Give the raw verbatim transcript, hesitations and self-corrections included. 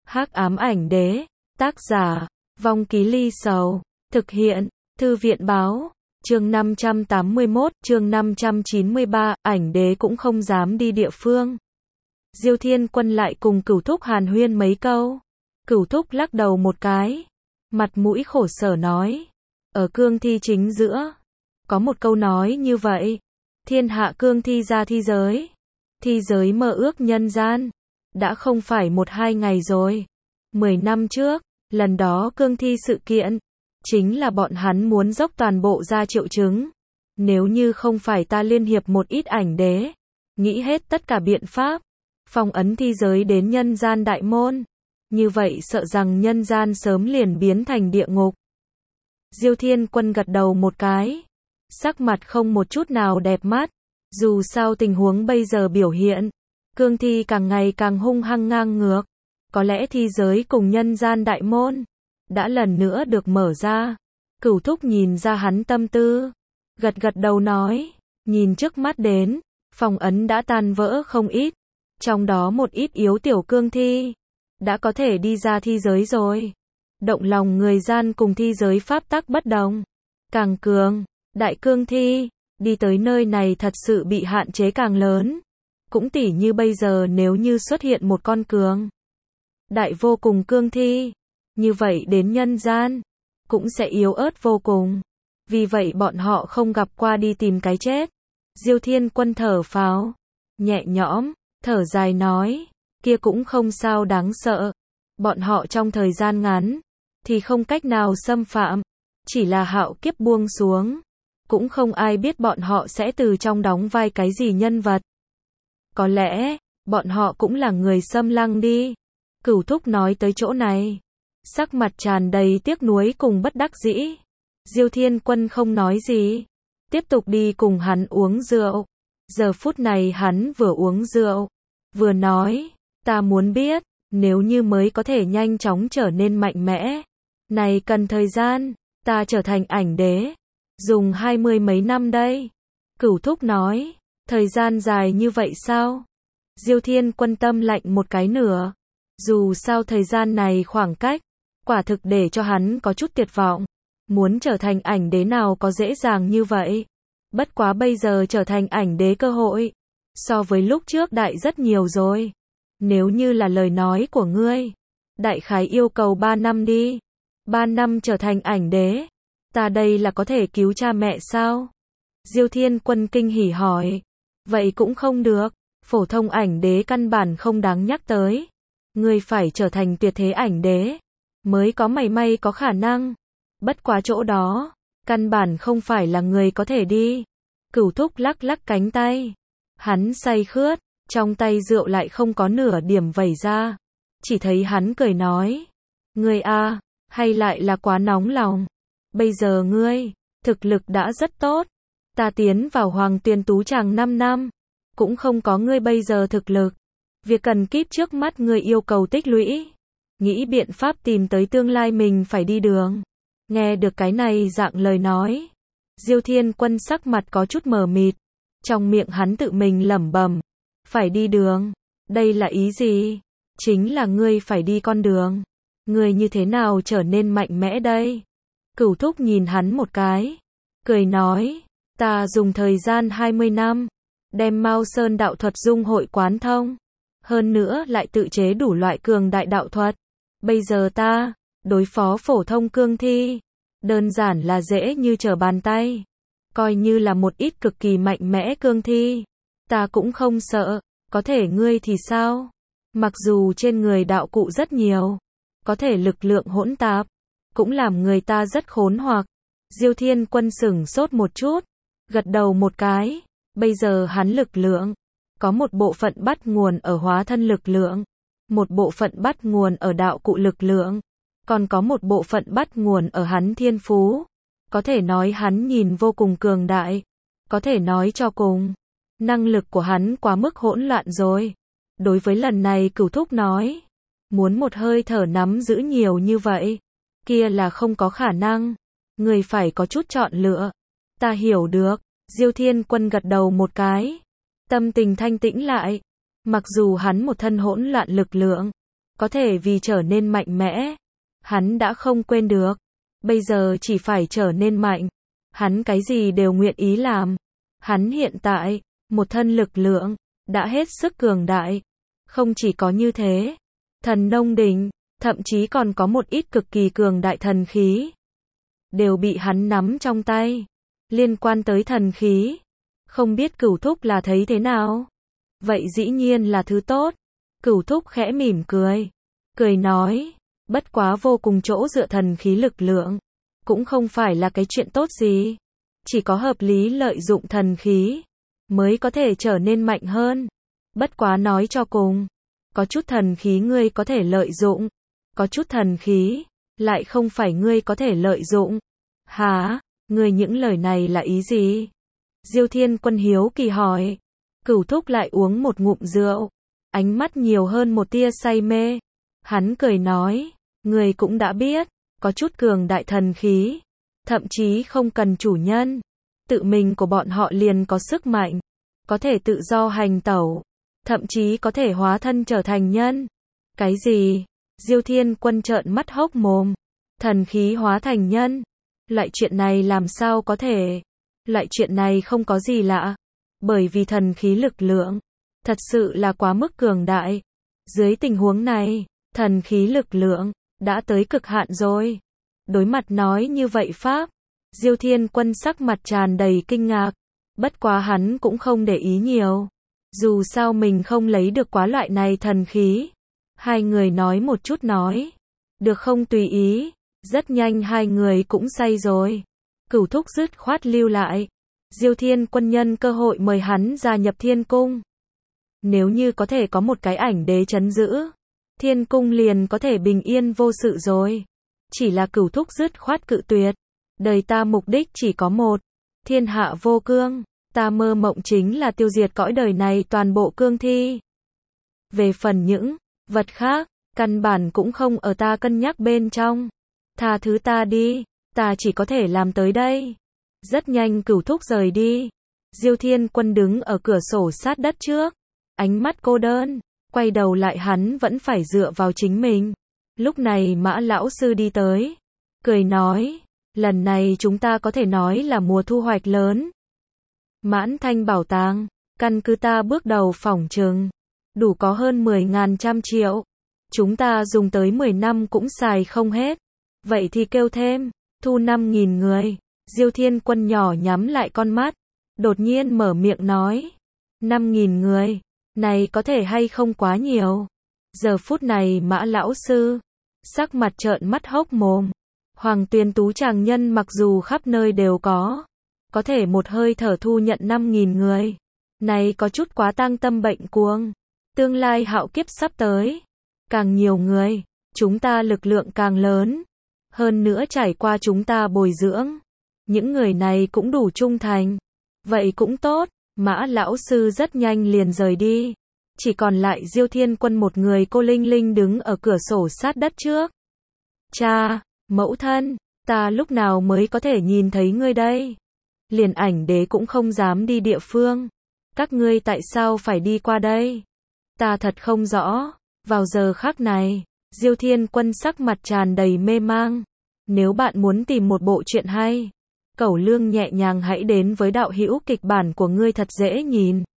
Hắc ám ảnh đế, tác giả, Vong Ký Ly Sầu, thực hiện, Thư viện báo, chương năm trăm tám mươi mốt, chương năm trăm chín mươi ba, ảnh đế cũng không dám đi địa phương. Diêu Thiên Quân lại cùng Cửu Thúc hàn huyên mấy câu. Cửu Thúc lắc đầu một cái, mặt mũi khổ sở nói, ở cương thi chính giữa, có một câu nói như vậy, thiên hạ cương thi ra thi giới, thi giới mơ ước nhân gian, đã không phải một hai ngày rồi. Mười năm trước, lần đó cương thi sự kiện, chính là bọn hắn muốn dốc toàn bộ ra triệu chứng. Nếu như không phải ta liên hiệp một ít ảnh đế, nghĩ hết tất cả biện pháp, phong ấn thi giới đến nhân gian đại môn, như vậy sợ rằng nhân gian sớm liền biến thành địa ngục. Diêu Thiên Quân gật đầu một cái, sắc mặt không một chút nào đẹp mắt, dù sao tình huống bây giờ biểu hiện, cương thi càng ngày càng hung hăng ngang ngược, có lẽ thi giới cùng nhân gian đại môn đã lần nữa được mở ra. Cửu Thúc nhìn ra hắn tâm tư, gật gật đầu nói, nhìn trước mắt đến, phong ấn đã tan vỡ không ít, trong đó một ít yếu tiểu cương thi đã có thể đi ra thi giới rồi. Động lòng người gian cùng thi giới pháp tắc bất đồng, càng cường, đại cương thi đi tới nơi này thật sự bị hạn chế càng lớn. Cũng tỉ như bây giờ nếu như xuất hiện một con cường đại vô cùng cương thi, như vậy đến nhân gian cũng sẽ yếu ớt vô cùng. Vì vậy bọn họ không gặp qua đi tìm cái chết. Diêu Thiên Quân thở phào nhẹ nhõm, thở dài nói, kia cũng không sao đáng sợ. Bọn họ trong thời gian ngắn thì không cách nào xâm phạm, chỉ là hạo kiếp buông xuống, cũng không ai biết bọn họ sẽ từ trong đóng vai cái gì nhân vật. Có lẽ, bọn họ cũng là người xâm lăng đi. Cửu Thúc nói tới chỗ này, sắc mặt tràn đầy tiếc nuối cùng bất đắc dĩ. Diêu Thiên Quân không nói gì, tiếp tục đi cùng hắn uống rượu. Giờ phút này hắn vừa uống rượu, vừa nói, ta muốn biết, nếu như mới có thể nhanh chóng trở nên mạnh mẽ, này cần thời gian, ta trở thành ảnh đế, dùng hai mươi mấy năm đây. Cửu Thúc nói, thời gian dài như vậy sao? Diêu Thiên Quân tâm lạnh một cái nửa. Dù sao thời gian này khoảng cách, quả thực để cho hắn có chút tuyệt vọng. Muốn trở thành ảnh đế nào có dễ dàng như vậy. Bất quá bây giờ trở thành ảnh đế cơ hội, so với lúc trước đại rất nhiều rồi. Nếu như là lời nói của ngươi, đại khái yêu cầu ba năm đi. ba năm trở thành ảnh đế, ta đây là có thể cứu cha mẹ sao? Diêu Thiên Quân kinh hỉ hỏi. Vậy cũng không được, phổ thông ảnh đế căn bản không đáng nhắc tới. Ngươi phải trở thành tuyệt thế ảnh đế, mới có mảy may có khả năng. Bất quá chỗ đó, căn bản không phải là người có thể đi. Cửu Thúc lắc lắc cánh tay. Hắn say khướt, trong tay rượu lại không có nửa điểm vẩy ra. Chỉ thấy hắn cười nói, ngươi a, hay lại là quá nóng lòng. Bây giờ ngươi, thực lực đã rất tốt. Ta tiến vào Hoàng Tuyền Tú Tràng năm năm, cũng không có ngươi bây giờ thực lực. Việc cần kíp trước mắt ngươi yêu cầu tích lũy, nghĩ biện pháp tìm tới tương lai mình phải đi đường. Nghe được cái này dạng lời nói, Diêu Thiên Quân sắc mặt có chút mờ mịt, trong miệng hắn tự mình lẩm bẩm, phải đi đường, đây là ý gì? Chính là ngươi phải đi con đường. Ngươi như thế nào trở nên mạnh mẽ đây? Cửu Thúc nhìn hắn một cái, cười nói, ta dùng thời gian hai mươi năm, đem Mao Sơn đạo thuật dung hội quán thông, hơn nữa lại tự chế đủ loại cường đại đạo thuật. Bây giờ ta, đối phó phổ thông cương thi, đơn giản là dễ như trở bàn tay. Coi như là một ít cực kỳ mạnh mẽ cương thi, ta cũng không sợ. Có thể ngươi thì sao? Mặc dù trên người đạo cụ rất nhiều, có thể lực lượng hỗn tạp, cũng làm người ta rất khốn hoặc. Diêu Thiên Quân sửng sốt một chút, gật đầu một cái. Bây giờ hắn lực lượng, có một bộ phận bắt nguồn ở hóa thân lực lượng, một bộ phận bắt nguồn ở đạo cụ lực lượng, còn có một bộ phận bắt nguồn ở hắn thiên phú. Có thể nói hắn nhìn vô cùng cường đại, có thể nói cho cùng, năng lực của hắn quá mức hỗn loạn rồi. Đối với lần này Cửu Thúc nói, muốn một hơi thở nắm giữ nhiều như vậy, kia là không có khả năng, người phải có chút chọn lựa. Ta hiểu được. Diêu Thiên Quân gật đầu một cái, tâm tình thanh tĩnh lại. Mặc dù hắn một thân hỗn loạn lực lượng, có thể vì trở nên mạnh mẽ. Hắn đã không quên được. Bây giờ chỉ phải trở nên mạnh. Hắn cái gì đều nguyện ý làm. Hắn hiện tại, một thân lực lượng, đã hết sức cường đại. Không chỉ có như thế, thần nông đỉnh, thậm chí còn có một ít cực kỳ cường đại thần khí. Đều bị hắn nắm trong tay. Liên quan tới thần khí. Không biết Cửu Thúc là thấy thế nào? Vậy dĩ nhiên là thứ tốt. Cửu Thúc khẽ mỉm cười. Cười nói, bất quá vô cùng chỗ dựa thần khí lực lượng. Cũng không phải là cái chuyện tốt gì. Chỉ có hợp lý lợi dụng thần khí. Mới có thể trở nên mạnh hơn. Bất quá nói cho cùng. Có chút thần khí ngươi có thể lợi dụng. Có chút thần khí. Lại không phải ngươi có thể lợi dụng. Hả? Ngươi những lời này là ý gì? Diêu Thiên Quân hiếu kỳ hỏi. Cửu Thúc lại uống một ngụm rượu. Ánh mắt nhiều hơn một tia say mê. Hắn cười nói. Ngươi cũng đã biết. Có chút cường đại thần khí. Thậm chí không cần chủ nhân. Tự mình của bọn họ liền có sức mạnh. Có thể tự do hành tẩu. Thậm chí có thể hóa thân trở thành nhân. Cái gì? Diêu Thiên Quân trợn mắt hốc mồm. Thần khí hóa thành nhân. Loại chuyện này làm sao có thể? Loại chuyện này không có gì lạ. Bởi vì thần khí lực lượng. Thật sự là quá mức cường đại. Dưới tình huống này, thần khí lực lượng đã tới cực hạn rồi. Đối mặt nói như vậy Pháp. Diêu Thiên Quân sắc mặt tràn đầy kinh ngạc. Bất quá hắn cũng không để ý nhiều. Dù sao mình không lấy được quá loại này thần khí. Hai người nói một chút nói. Được không tùy ý. Rất nhanh hai người cũng say rồi. Cửu Thúc dứt khoát lưu lại. Diêu Thiên Quân nhân cơ hội mời hắn gia nhập Thiên Cung. Nếu như có thể có một cái ảnh đế trấn giữ. Thiên Cung liền có thể bình yên vô sự rồi. Chỉ là Cửu Thúc dứt khoát cự tuyệt. Đời ta mục đích chỉ có một. Thiên hạ vô cương. Ta mơ mộng chính là tiêu diệt cõi đời này toàn bộ cương thi. Về phần những vật khác, căn bản cũng không ở ta cân nhắc bên trong. Tha thứ ta đi, ta chỉ có thể làm tới đây. Rất nhanh Cửu Thúc rời đi. Diêu Thiên Quân đứng ở cửa sổ sát đất trước. Ánh mắt cô đơn, quay đầu lại hắn vẫn phải dựa vào chính mình. Lúc này Mã Lão Sư đi tới. Cười nói, lần này chúng ta có thể nói là mùa thu hoạch lớn. Mãn Thanh bảo tàng, căn cứ ta bước đầu phỏng chừng. Đủ có hơn mười ngàn trăm triệu. Chúng ta dùng tới mười năm cũng xài không hết. Vậy thì kêu thêm, thu năm nghìn người. Diêu Thiên Quân nhỏ nhắm lại con mắt. Đột nhiên mở miệng nói. năm nghìn người. Này có thể hay không quá nhiều. Giờ phút này Mã Lão Sư. Sắc mặt trợn mắt hốc mồm. Hoàng Tuyền Tú Tràng Nhân mặc dù khắp nơi đều có. Có thể một hơi thở thu nhận năm nghìn người. Này có chút quá tang tâm bệnh cuồng. Tương lai hạo kiếp sắp tới. Càng nhiều người. Chúng ta lực lượng càng lớn. Hơn nữa trải qua chúng ta bồi dưỡng. Những người này cũng đủ trung thành. Vậy cũng tốt. Mã Lão Sư rất nhanh liền rời đi. Chỉ còn lại Diêu Thiên Quân một người cô linh linh đứng ở cửa sổ sát đất trước. Cha, mẫu thân, ta lúc nào mới có thể nhìn thấy ngươi đây? Liền ảnh đế cũng không dám đi địa phương. Các ngươi tại sao phải đi qua đây? Ta thật không rõ. Vào giờ khắc này, Diêu Thiên Quân sắc mặt tràn đầy mê mang. Nếu bạn muốn tìm một bộ truyện hay, Cẩu Lương nhẹ nhàng hãy đến với đạo hữu kịch bản của ngươi thật dễ nhìn.